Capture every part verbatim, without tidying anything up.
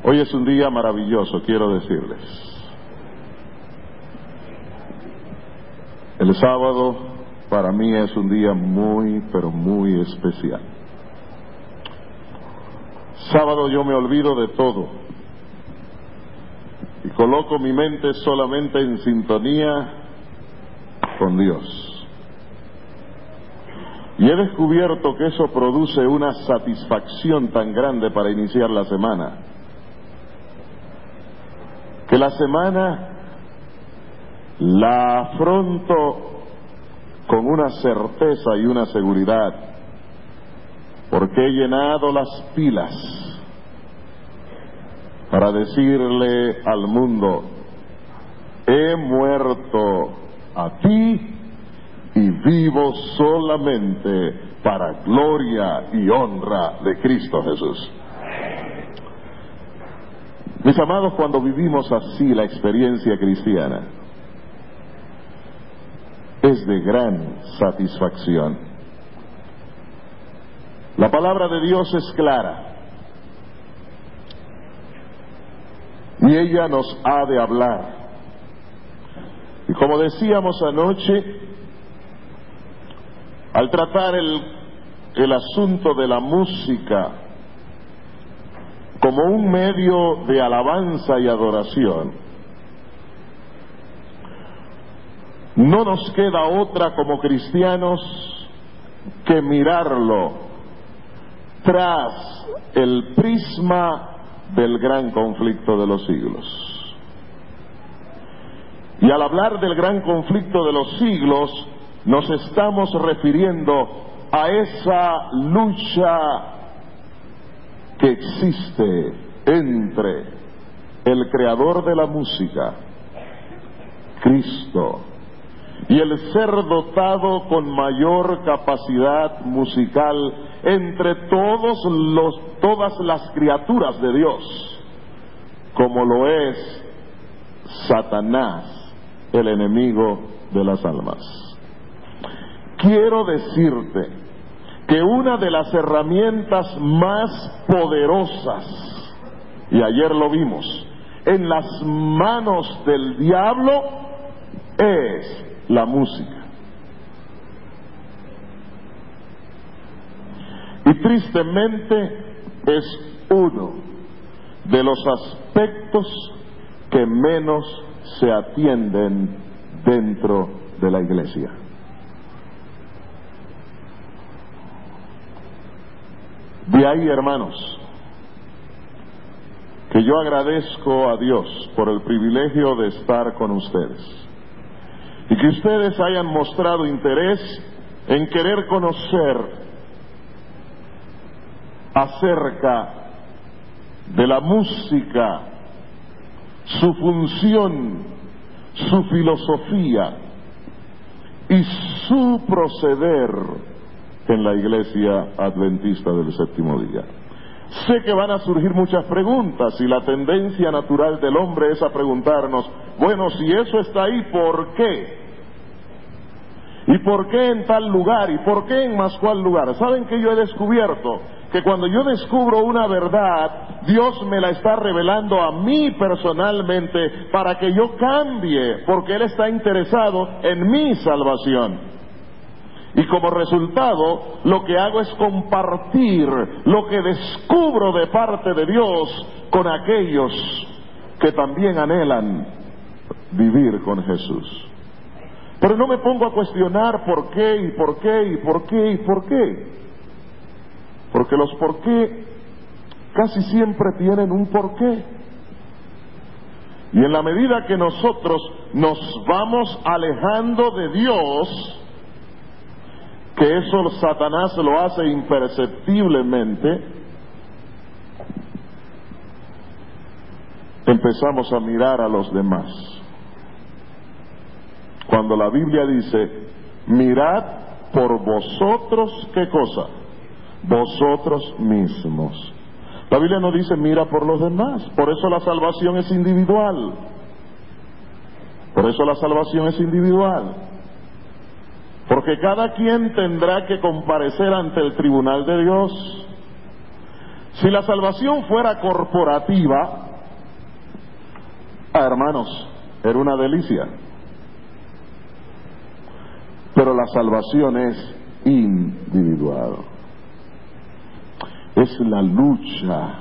Hoy es un día maravilloso, quiero decirles. El sábado para mí es un día muy, pero muy especial. Sábado yo me olvido de todo y coloco mi mente solamente en sintonía con Dios. Y he descubierto que eso produce una satisfacción tan grande para iniciar la semana, que la semana la afronto con una certeza y una seguridad, porque he llenado las pilas para decirle al mundo: he muerto a ti y vivo solamente para gloria y honra de Cristo Jesús. Mis amados, cuando vivimos así la experiencia cristiana, es de gran satisfacción. La palabra de Dios es clara y ella nos ha de hablar. Y como decíamos anoche, al tratar el, el asunto de la música como un medio de alabanza y adoración, no nos queda otra como cristianos que mirarlo tras el prisma del gran conflicto de los siglos. Y al hablar del gran conflicto de los siglos, nos estamos refiriendo a esa lucha que existe entre el creador de la música, Cristo, y el ser dotado con mayor capacidad musical entre todos los, todas las criaturas de Dios, como lo es Satanás, el enemigo de las almas. Quiero decirte que una de las herramientas más poderosas, y ayer lo vimos, en las manos del diablo es la música. Y tristemente es uno de los aspectos que menos se atienden dentro de la iglesia. De ahí, hermanos, que yo agradezco a Dios por el privilegio de estar con ustedes y que ustedes hayan mostrado interés en querer conocer acerca de la música, su función, su filosofía y su proceder en la Iglesia Adventista del Séptimo Día. Sé que van a surgir muchas preguntas y la tendencia natural del hombre es a preguntarnos: bueno, si eso está ahí, ¿por qué? ¿Y por qué en tal lugar? ¿Y por qué en más cual lugar? ¿Saben que yo he descubierto? Que cuando yo descubro una verdad, Dios me la está revelando a mí personalmente para que yo cambie, porque Él está interesado en mi salvación. Y como resultado, lo que hago es compartir lo que descubro de parte de Dios con aquellos que también anhelan vivir con Jesús. Pero no me pongo a cuestionar por qué y por qué y por qué y por qué. Porque los por qué casi siempre tienen un porqué. Y en la medida que nosotros nos vamos alejando de Dios, que eso Satanás lo hace imperceptiblemente, empezamos a mirar a los demás. Cuando la Biblia dice: mirad por vosotros, ¿qué cosa? Vosotros mismos. La Biblia no dice mira por los demás. Por eso la salvación es individual. Por eso la salvación es individual. Porque cada quien tendrá que comparecer ante el tribunal de Dios. Si la salvación fuera corporativa, ah, hermanos, era una delicia. Pero la salvación es individual. Es la lucha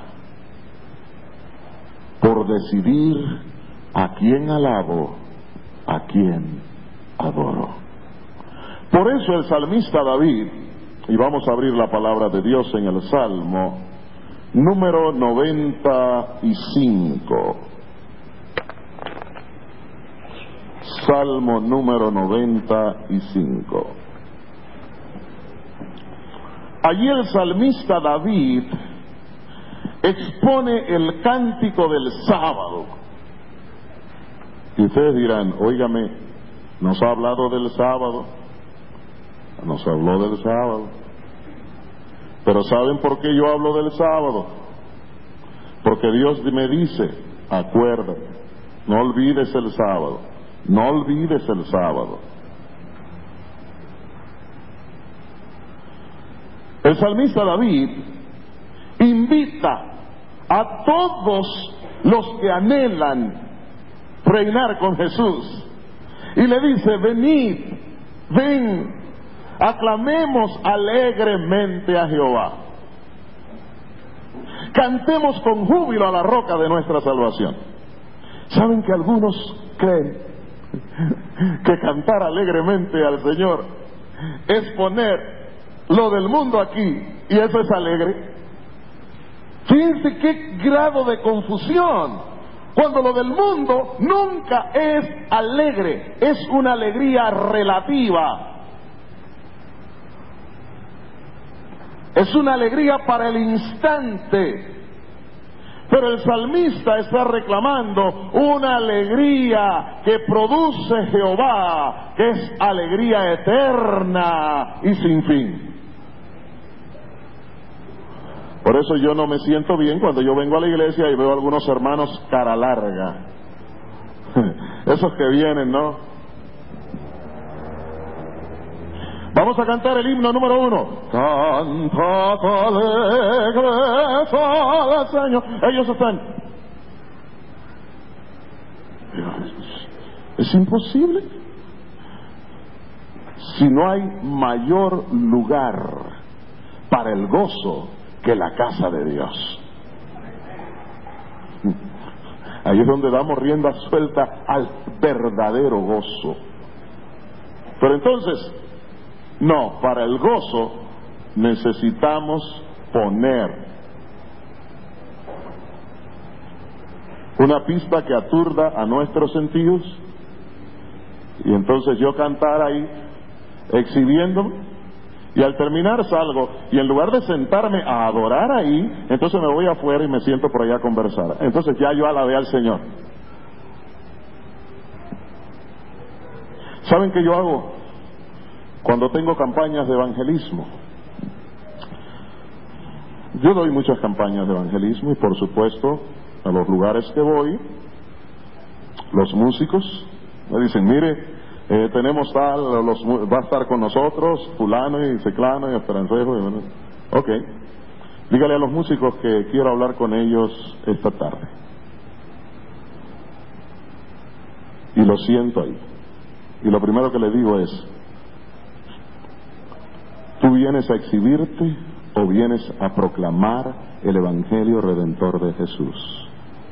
por decidir a quién alabo, a quién adoro. Por eso el salmista David, y vamos a abrir la palabra de Dios en el Salmo número noventa y cinco. Salmo número noventa y cinco. Allí el salmista David expone el cántico del sábado. Y ustedes dirán, óigame, ¿nos ha hablado del sábado? Nos habló del sábado. Pero ¿saben por qué yo hablo del sábado? Porque Dios me dice, acuérdate, no olvides el sábado, no olvides el sábado. El salmista David invita a todos los que anhelan reinar con Jesús y le dice, venid, ven, aclamemos alegremente a Jehová, cantemos con júbilo a la roca de nuestra salvación. ¿Saben que algunos creen que cantar alegremente al Señor es poner lo del mundo aquí y eso es alegre? Fíjense qué grado de confusión, cuando lo del mundo nunca es alegre, es una alegría relativa. Es una alegría para el instante. Pero el salmista está reclamando una alegría que produce Jehová, que es alegría eterna y sin fin. Por eso yo no me siento bien cuando yo vengo a la iglesia y veo a algunos hermanos cara larga. Esos que vienen, ¿no? Vamos a cantar el himno número uno. Cantad alegres al Señor. Ellos están. Es imposible. Si no hay mayor lugar para el gozo que la casa de Dios. Ahí es donde damos rienda suelta al verdadero gozo. Pero entonces, no, para el gozo necesitamos poner una pista que aturda a nuestros sentidos, y entonces yo cantar ahí, exhibiéndome, y al terminar salgo, y en lugar de sentarme a adorar ahí, entonces me voy afuera y me siento por allá a conversar. Entonces ya yo alabé al Señor. ¿Saben qué yo hago cuando tengo campañas de evangelismo? Yo doy muchas campañas de evangelismo y por supuesto a los lugares que voy, los músicos me dicen, mire, Eh, tenemos tal, los, va a estar con nosotros fulano y ciclano y esperancejo y bueno, ok, dígale a los músicos que quiero hablar con ellos esta tarde, y lo siento ahí, y lo primero que le digo es, ¿tú vienes a exhibirte o vienes a proclamar el evangelio redentor de Jesús?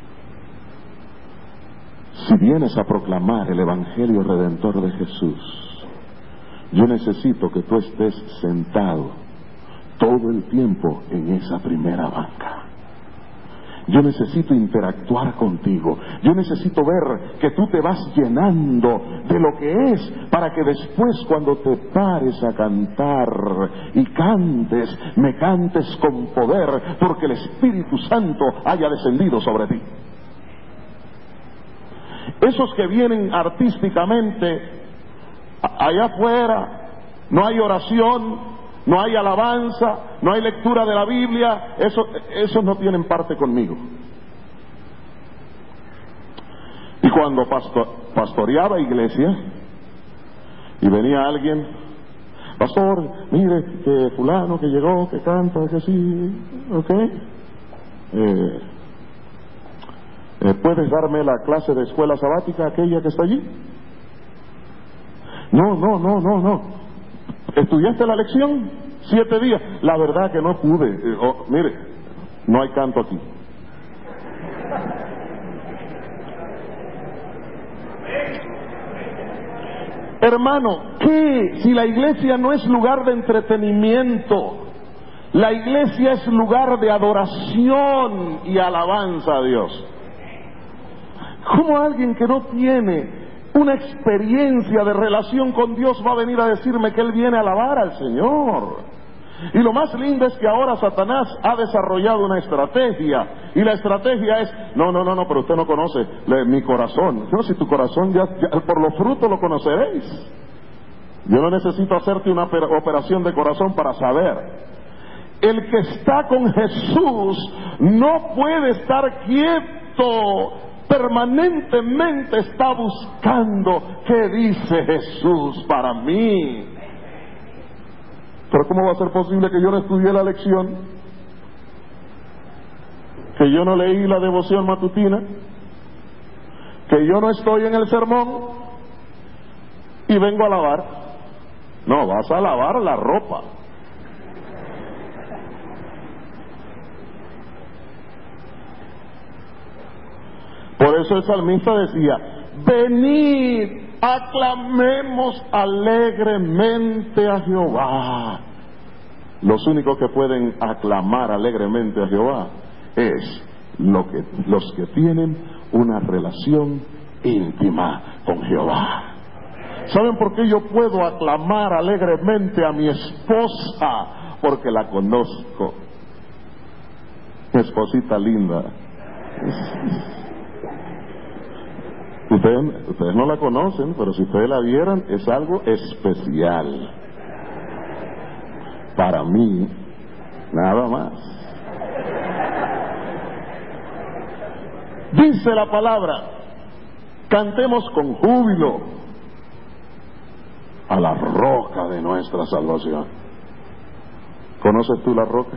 Si vienes a proclamar el evangelio redentor de Jesús, yo necesito que tú estés sentado todo el tiempo en esa primera banca. Yo necesito interactuar contigo. Yo necesito ver que tú te vas llenando de lo que es, para que después cuando te pares a cantar y cantes, me cantes con poder, porque el Espíritu Santo haya descendido sobre ti. Esos que vienen artísticamente allá afuera, no hay oración, no hay alabanza, no hay lectura de la Biblia, esos, esos no tienen parte conmigo. Y cuando pastor, pastoreaba iglesia y venía alguien, pastor, mire que fulano que llegó, que canta, que sí, ok, eh, eh, ¿puedes darme la clase de escuela sabática, aquella que está allí? No, no, no, no, no. ¿Estudiaste la lección? Siete días. La verdad que no pude. Eh, oh, mire, no hay canto aquí. Hermano, ¿qué? Si la iglesia no es lugar de entretenimiento, la iglesia es lugar de adoración y alabanza a Dios. ¿Cómo alguien que no tiene una experiencia de relación con Dios va a venir a decirme que él viene a alabar al Señor? Y lo más lindo es que ahora Satanás ha desarrollado una estrategia, y la estrategia es, no, no, no, no, pero usted no conoce le, mi corazón. No, si tu corazón ya, ya, por los frutos lo conoceréis. Yo no necesito hacerte una operación de corazón para saber. El que está con Jesús no puede estar quieto, permanentemente está buscando qué dice Jesús para mí. Pero ¿cómo va a ser posible que yo no estudié la lección? Que yo no leí la devoción matutina, que yo no estoy en el sermón y vengo a lavar. No, vas a lavar la ropa. Por eso el salmista decía, venid, aclamemos alegremente a Jehová. Los únicos que pueden aclamar alegremente a Jehová es lo que, los que tienen una relación íntima con Jehová. ¿Saben por qué yo puedo aclamar alegremente a mi esposa? Porque la conozco. Mi esposita linda. Ustedes, ustedes no la conocen, pero si ustedes la vieran, es algo especial. Para mí, nada más. Dice la palabra, cantemos con júbilo a la roca de nuestra salvación. ¿Conoces tú la roca?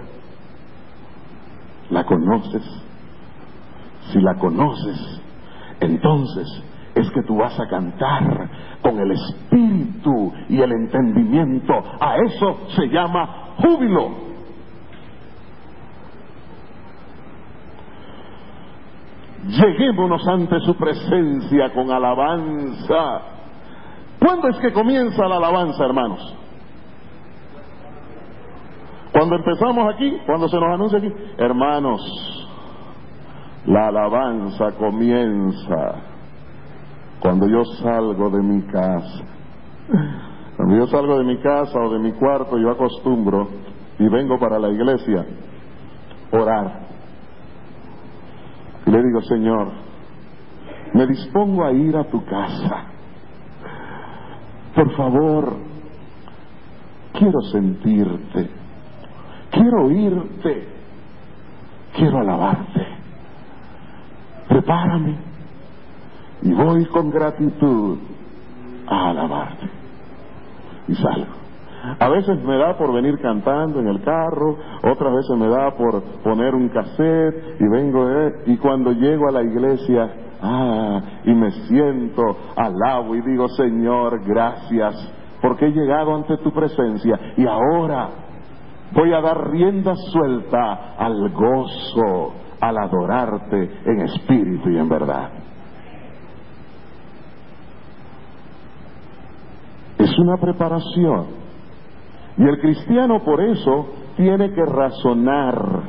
¿La conoces? Si la conoces, entonces es que tú vas a cantar con el espíritu y el entendimiento. A eso se llama júbilo. Lleguémonos ante su presencia con alabanza. ¿Cuándo es que comienza la alabanza, hermanos? Cuando empezamos aquí, cuando se nos anuncia aquí, hermanos, la alabanza comienza cuando yo salgo de mi casa. Cuando yo salgo de mi casa o de mi cuarto, yo acostumbro, y vengo para la iglesia, orar. Y le digo, Señor, me dispongo a ir a tu casa. Por favor, quiero sentirte, quiero oírte, quiero alabarte. Prepárame y voy con gratitud a alabarte. Y salgo. A veces me da por venir cantando en el carro, otras veces me da por poner un cassette y vengo, eh, y cuando llego a la iglesia, ah, y me siento, alabo y digo, Señor, gracias, porque he llegado ante tu presencia y ahora voy a dar rienda suelta al gozo, al adorarte en espíritu y en verdad. Es una preparación. Y el cristiano por eso tiene que razonar.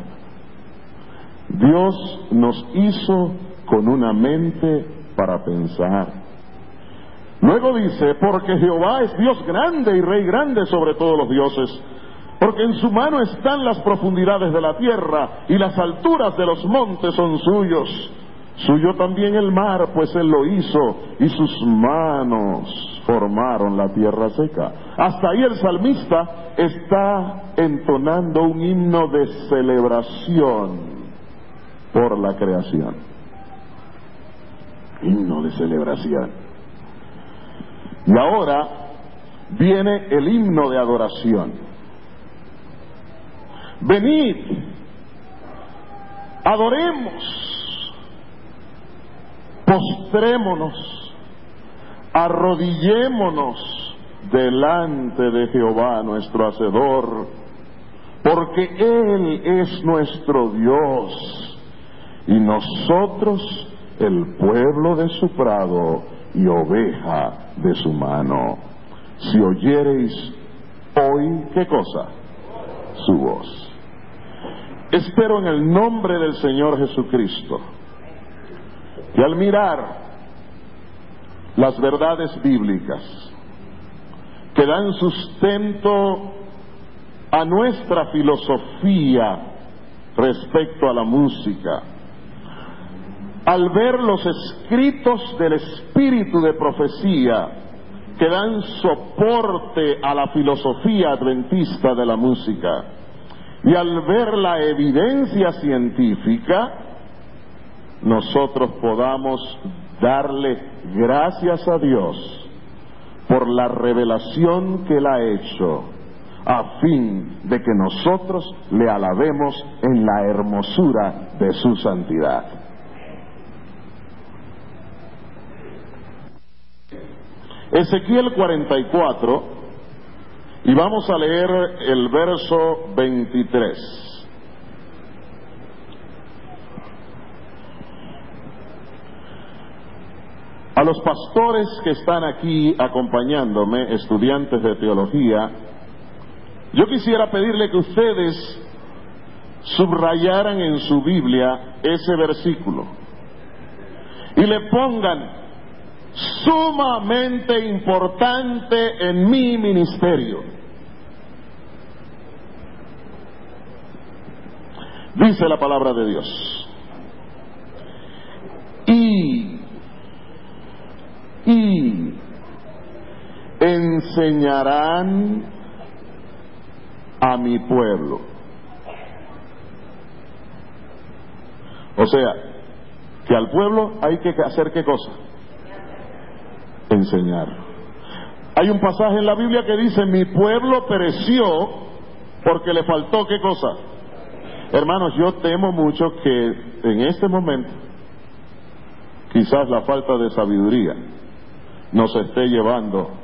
Dios nos hizo con una mente para pensar. Luego dice, porque Jehová es Dios grande y Rey grande sobre todos los dioses, porque en su mano están las profundidades de la tierra y las alturas de los montes son suyos. Suyo también el mar, pues él lo hizo, y sus manos formaron la tierra seca. Hasta ahí el salmista está entonando un himno de celebración por la creación. Himno de celebración. Y ahora viene el himno de adoración. Venid, Adoremos, postrémonos, arrodillémonos delante de Jehová nuestro Hacedor, porque Él es nuestro Dios y nosotros el pueblo de su prado y oveja de su mano. Si oyereis hoy, ¿qué cosa? Su voz. Espero en el nombre del Señor Jesucristo que al mirar las verdades bíblicas que dan sustento a nuestra filosofía respecto a la música, al ver los escritos del espíritu de profecía que dan soporte a la filosofía adventista de la música, y al ver la evidencia científica, nosotros podamos darle gracias a Dios por la revelación que Él ha hecho, a fin de que nosotros le alabemos en la hermosura de su santidad. Ezequiel cuarenta y cuatro, y vamos a leer el verso veintitrés. A los pastores que están aquí acompañándome, estudiantes de teología, yo quisiera pedirle que ustedes subrayaran en su Biblia ese versículo y le pongan: sumamente importante en mi ministerio. Dice la palabra de Dios: y y enseñarán a mi pueblo. O sea, que al pueblo hay que hacer ¿qué cosa? Enseñar. Hay un pasaje en la Biblia que dice: mi pueblo pereció porque le faltó ¿qué cosa? Hermanos, yo temo mucho que en este momento quizás la falta de sabiduría nos esté llevando